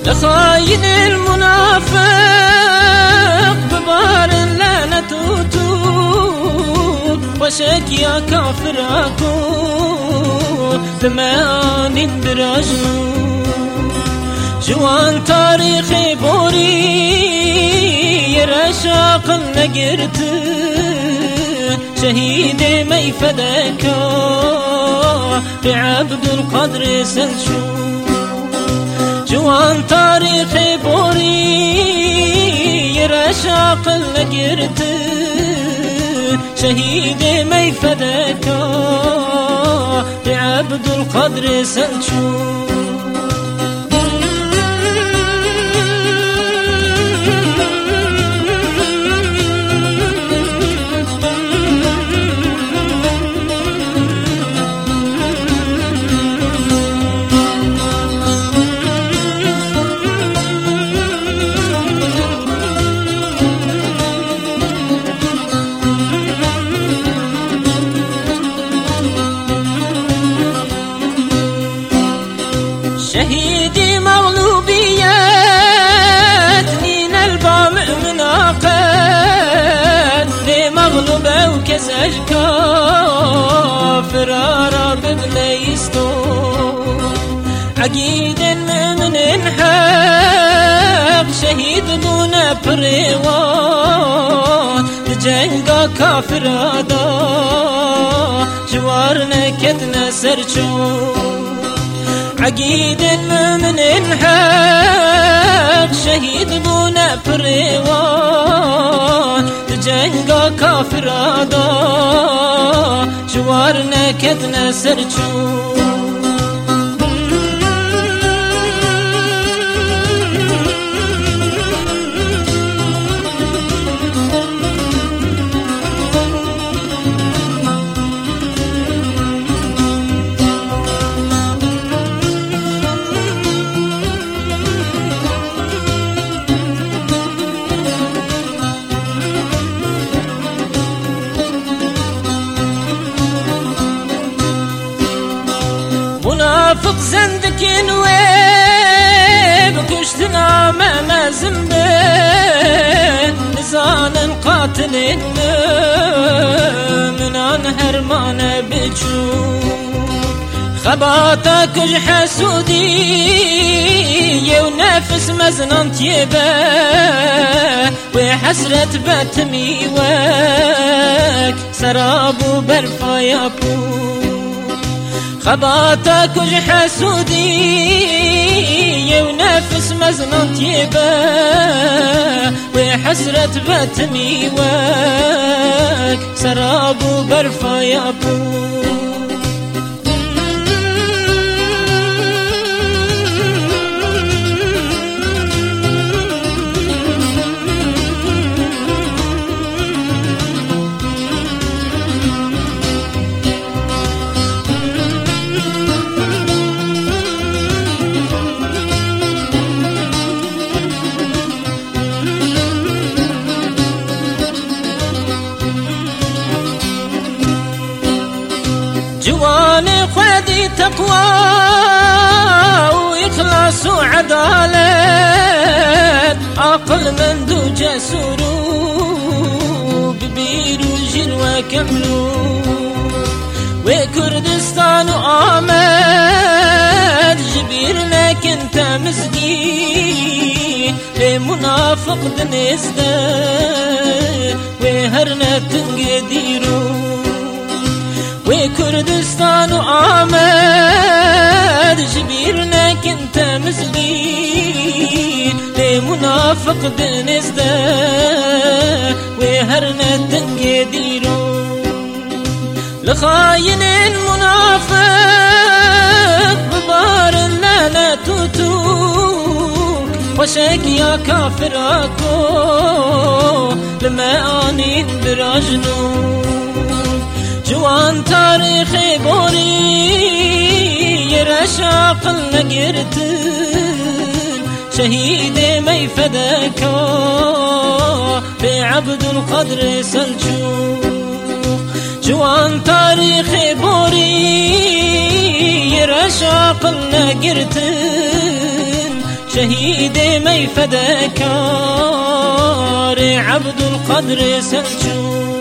لخاين المنافق ببار لا توتون وشك يا كافر أكون ثماني براجنون جوان تاريخي بوري يرشاق النقرت شهيد ميفدك بعبد القدر سلشون جوان تاريخي بوري يرشاق النقرت شهيد ميفدك بعبد القدر سلشون شهيدي مغلوبيات نين البامع مناقد لي مغلوبة وكسج كافر رب بليستو عقيد من حق شهيد دون بريوان جنگا كافر دا جوارنا كدنا سرچون عقيد من حق شهيد بونا بريوان تجنگا كافر دا جوارنا كدنا سرچون منافق زندك نويب كشتنا ما زنبه نزان قاتل من انهر ما نبجون خباتك حسودي ونفس مزنان تيبه وحسرة بتميوك سراب برفا يابون خباتك حسودي ونفس مزنان تيبه وحسرة بتميوك سراب برفا يابون جواني خدي تقوى وإخلاص وعدالة عقل من دو جسور ببير وجر وكملو وكردستان وآمد جبير لكن تمسكين لمنافق دنزده وهرنا تنقديرو وكردستان وآمد جبيرنا كنت مسكين لمنافق دنزده وهرنا تنقديرو لخاين المنافق ببار لا توتوك وشك يا كافر أكو لما آنين براجنون جوان تاريخي بوري يرشاق النقرتن شهيد ميفدك بعبد القدر سلجوق جوان تاريخي بوري يرشاق النقرتن شهيد مي فداكار عبد القدر سلجوق.